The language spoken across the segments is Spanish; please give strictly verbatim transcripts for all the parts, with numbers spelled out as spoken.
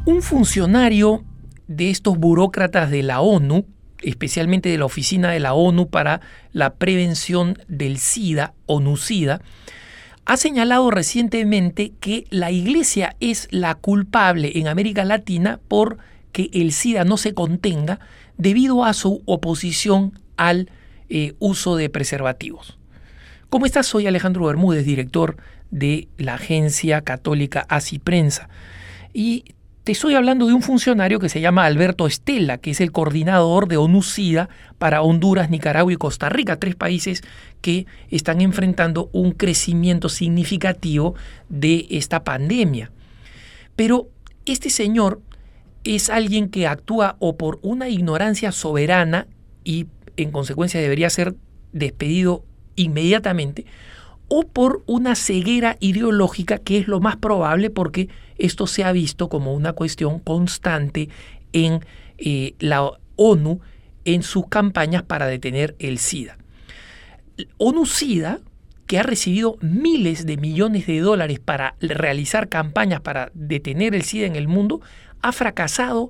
Un funcionario de estos burócratas de la ONU, especialmente de la Oficina de la ONU para la Prevención del SIDA, ONU-SIDA, ha señalado recientemente que la Iglesia es la culpable en América Latina por que el SIDA no se contenga debido a su oposición al eh, uso de preservativos. ¿Cómo estás? Soy Alejandro Bermúdez, director de la agencia católica Asiprensa. Y te estoy hablando de un funcionario que se llama Alberto Estela, que es el coordinador de ONU-SIDA para Honduras, Nicaragua y Costa Rica, tres países que están enfrentando un crecimiento significativo de esta pandemia. Pero este señor es alguien que actúa o por una ignorancia soberana y en consecuencia debería ser despedido inmediatamente, o por una ceguera ideológica, que es lo más probable porque esto se ha visto como una cuestión constante en eh, la ONU en sus campañas para detener el SIDA. ONU-SIDA, que ha recibido miles de millones de dólares para realizar campañas para detener el SIDA en el mundo, ha fracasado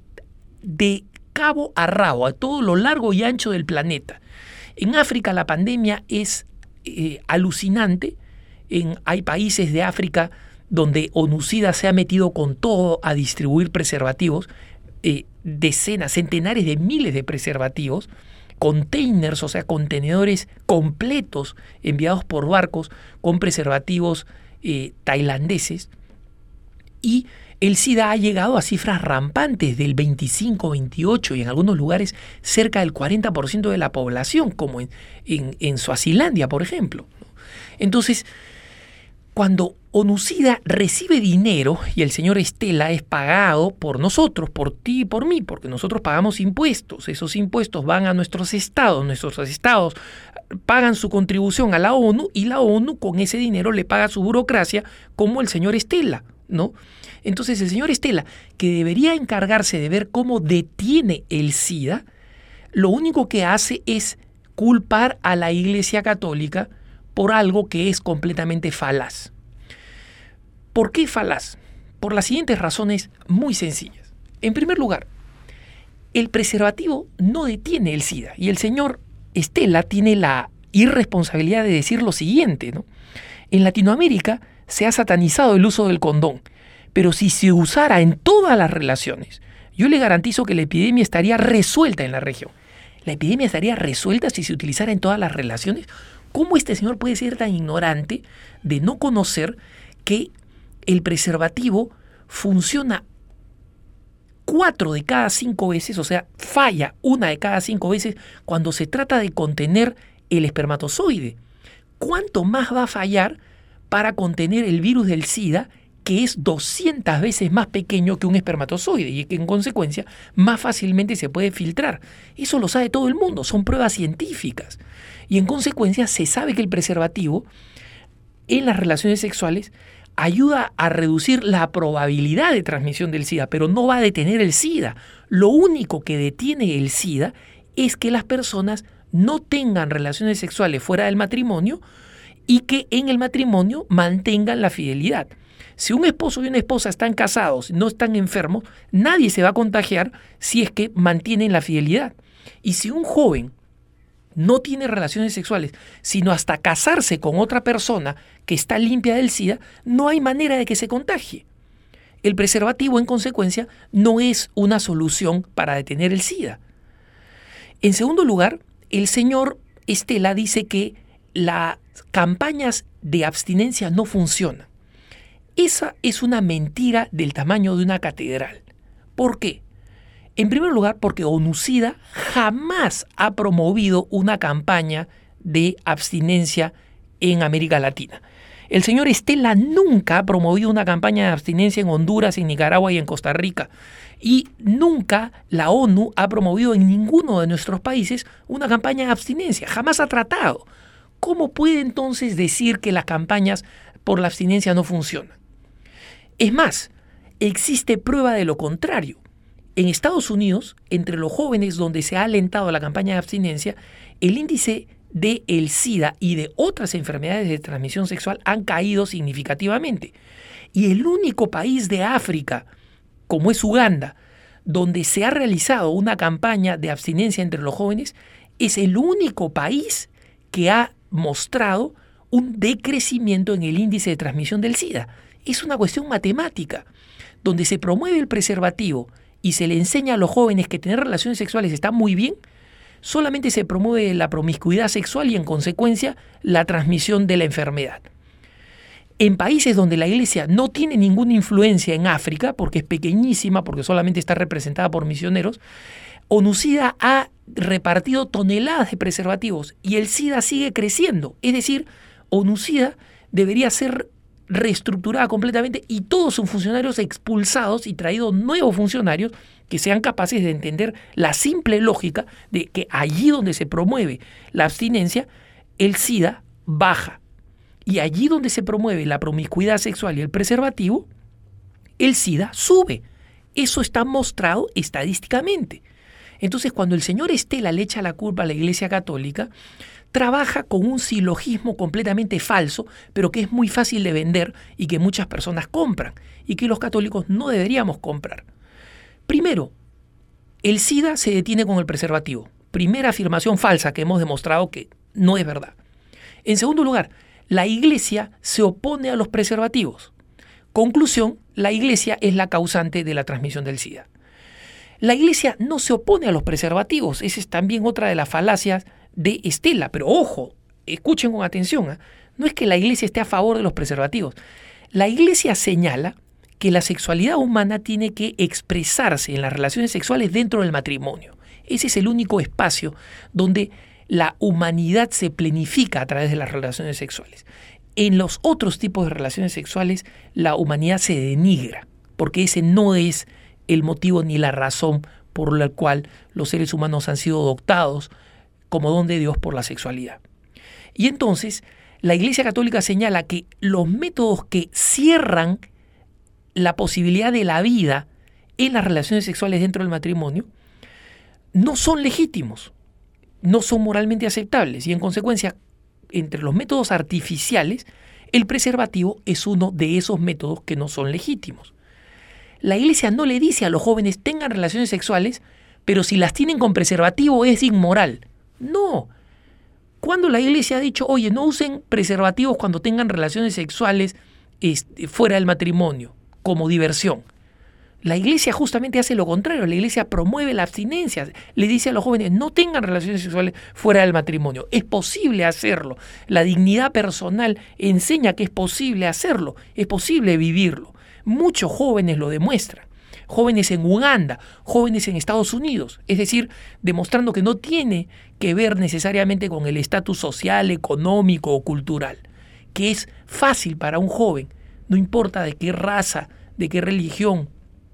de cabo a rabo, a todo lo largo y ancho del planeta. En África la pandemia es eh, alucinante. En, hay países de África donde ONU-SIDA se ha metido con todo a distribuir preservativos, eh, decenas, centenares de miles de preservativos, containers, o sea, contenedores completos enviados por barcos con preservativos eh, tailandeses, y el SIDA ha llegado a cifras rampantes del veinticinco, veintiocho y en algunos lugares cerca del cuarenta por ciento de la población, como en, en, en Suazilandia, por ejemplo. Entonces, cuando ONU-SIDA recibe dinero y el señor Estela es pagado por nosotros, por ti y por mí, porque nosotros pagamos impuestos, esos impuestos van a nuestros estados, nuestros estados pagan su contribución a la ONU y la ONU con ese dinero le paga a su burocracia, como el señor Estela, ¿no? Entonces el señor Estela, que debería encargarse de ver cómo detiene el SIDA, lo único que hace es culpar a la Iglesia Católica por algo que es completamente falaz. ¿Por qué falaz? Por las siguientes razones muy sencillas. En primer lugar, el preservativo no detiene el SIDA, y el señor Estela tiene la irresponsabilidad de decir lo siguiente, ¿no? En Latinoamérica se ha satanizado el uso del condón, pero si se usara en todas las relaciones, yo le garantizo que la epidemia estaría resuelta en la región. La epidemia estaría resuelta si se utilizara en todas las relaciones. ¿Cómo este señor puede ser tan ignorante de no conocer que el preservativo funciona cuatro de cada cinco veces, o sea, falla una de cada cinco veces cuando se trata de contener el espermatozoide? ¿Cuánto más va a fallar para contener el virus del SIDA, que es doscientas veces más pequeño que un espermatozoide y que en consecuencia más fácilmente se puede filtrar? Eso lo sabe todo el mundo, son pruebas científicas. Y en consecuencia se sabe que el preservativo en las relaciones sexuales ayuda a reducir la probabilidad de transmisión del SIDA, pero no va a detener el SIDA. Lo único que detiene el SIDA es que las personas no tengan relaciones sexuales fuera del matrimonio y que en el matrimonio mantengan la fidelidad. Si un esposo y una esposa están casados, no están enfermos, nadie se va a contagiar si es que mantienen la fidelidad. Y si un joven no tiene relaciones sexuales, sino hasta casarse con otra persona que está limpia del SIDA, no hay manera de que se contagie. El preservativo, en consecuencia, no es una solución para detener el SIDA. En segundo lugar, el señor Estela dice que las campañas de abstinencia no funcionan. Esa es una mentira del tamaño de una catedral. ¿Por qué? En primer lugar, porque ONU-SIDA jamás ha promovido una campaña de abstinencia en América Latina. El señor Estela nunca ha promovido una campaña de abstinencia en Honduras, en Nicaragua y en Costa Rica. Y nunca la ONU ha promovido en ninguno de nuestros países una campaña de abstinencia. Jamás ha tratado. ¿Cómo puede entonces decir que las campañas por la abstinencia no funcionan? Es más, existe prueba de lo contrario. En Estados Unidos, entre los jóvenes donde se ha alentado la campaña de abstinencia, el índice de el SIDA y de otras enfermedades de transmisión sexual han caído significativamente. Y el único país de África como es Uganda, donde se ha realizado una campaña de abstinencia entre los jóvenes, es el único país que ha mostrado un decrecimiento en el índice de transmisión del SIDA. Es una cuestión matemática, donde se promueve el preservativo y se le enseña a los jóvenes que tener relaciones sexuales está muy bien, solamente se promueve la promiscuidad sexual y en consecuencia la transmisión de la enfermedad. En países donde la Iglesia no tiene ninguna influencia, en África, porque es pequeñísima, porque solamente está representada por misioneros, ONUSIDA ha repartido toneladas de preservativos y el SIDA sigue creciendo. Es decir, ONUSIDA debería ser reestructurada completamente y todos sus funcionarios expulsados y traídos nuevos funcionarios que sean capaces de entender la simple lógica de que allí donde se promueve la abstinencia, el SIDA baja. Y allí donde se promueve la promiscuidad sexual y el preservativo, el SIDA sube. Eso está mostrado estadísticamente. Entonces, cuando el señor Estela le echa la culpa a la Iglesia Católica, trabaja con un silogismo completamente falso, pero que es muy fácil de vender y que muchas personas compran y que los católicos no deberíamos comprar. Primero, el SIDA se detiene con el preservativo. Primera afirmación falsa que hemos demostrado que no es verdad. En segundo lugar, la Iglesia se opone a los preservativos. Conclusión, la Iglesia es la causante de la transmisión del SIDA. La Iglesia no se opone a los preservativos. Esa es también otra de las falacias de Estela. Pero ojo, escuchen con atención, ¿eh? No es que la Iglesia esté a favor de los preservativos. La Iglesia señala que la sexualidad humana tiene que expresarse en las relaciones sexuales dentro del matrimonio. Ese es el único espacio donde la humanidad se plenifica a través de las relaciones sexuales. En los otros tipos de relaciones sexuales, la humanidad se denigra, porque ese no es el motivo ni la razón por la cual los seres humanos han sido adoptados como don de Dios por la sexualidad. Y entonces, la Iglesia Católica señala que los métodos que cierran la posibilidad de la vida en las relaciones sexuales dentro del matrimonio no son legítimos, no son moralmente aceptables y en consecuencia, entre los métodos artificiales, el preservativo es uno de esos métodos que no son legítimos. La Iglesia no le dice a los jóvenes tengan relaciones sexuales, pero si las tienen con preservativo es inmoral. No. Cuando la Iglesia ha dicho, oye, no usen preservativos cuando tengan relaciones sexuales este, fuera del matrimonio, como diversión. La Iglesia justamente hace lo contrario. La Iglesia promueve la abstinencia. Le dice a los jóvenes, no tengan relaciones sexuales fuera del matrimonio. Es posible hacerlo. La dignidad personal enseña que es posible hacerlo. Es posible vivirlo. Muchos jóvenes lo demuestran. Jóvenes en Uganda, jóvenes en Estados Unidos. Es decir, demostrando que no tiene que ver necesariamente con el estatus social, económico o cultural. Que es fácil para un joven, no importa de qué raza, de qué religión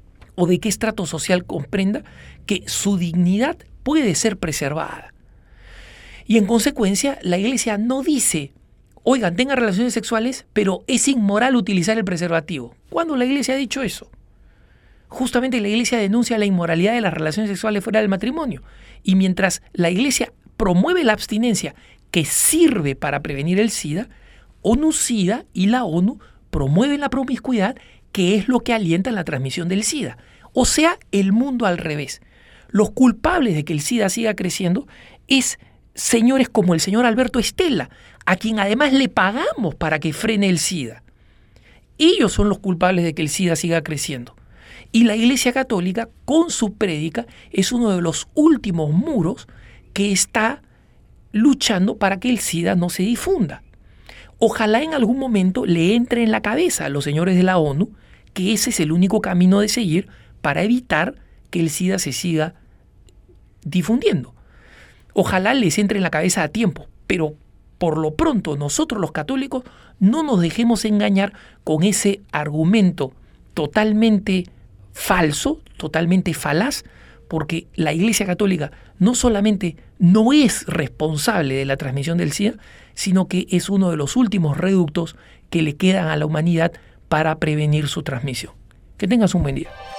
o de qué estrato social comprenda, que su dignidad puede ser preservada. Y en consecuencia, la Iglesia no dice, oigan, tengan relaciones sexuales, pero es inmoral utilizar el preservativo. ¿Cuándo la Iglesia ha dicho eso? Justamente la Iglesia denuncia la inmoralidad de las relaciones sexuales fuera del matrimonio. Y mientras la Iglesia promueve la abstinencia que sirve para prevenir el SIDA, ONUSIDA y la ONU promueven la promiscuidad, que es lo que alienta la transmisión del SIDA. O sea, el mundo al revés. Los culpables de que el SIDA siga creciendo es señores como el señor Alberto Estela, a quien además le pagamos para que frene el SIDA. Ellos son los culpables de que el SIDA siga creciendo. Y la Iglesia Católica, con su prédica, es uno de los últimos muros que está luchando para que el SIDA no se difunda. Ojalá en algún momento le entre en la cabeza a los señores de la ONU que ese es el único camino de seguir para evitar que el SIDA se siga difundiendo. Ojalá les entre en la cabeza a tiempo, pero por lo pronto nosotros los católicos no nos dejemos engañar con ese argumento totalmente falso, totalmente falaz, porque la Iglesia Católica no solamente no es responsable de la transmisión del SIDA, sino que es uno de los últimos reductos que le quedan a la humanidad para prevenir su transmisión. Que tengas un buen día.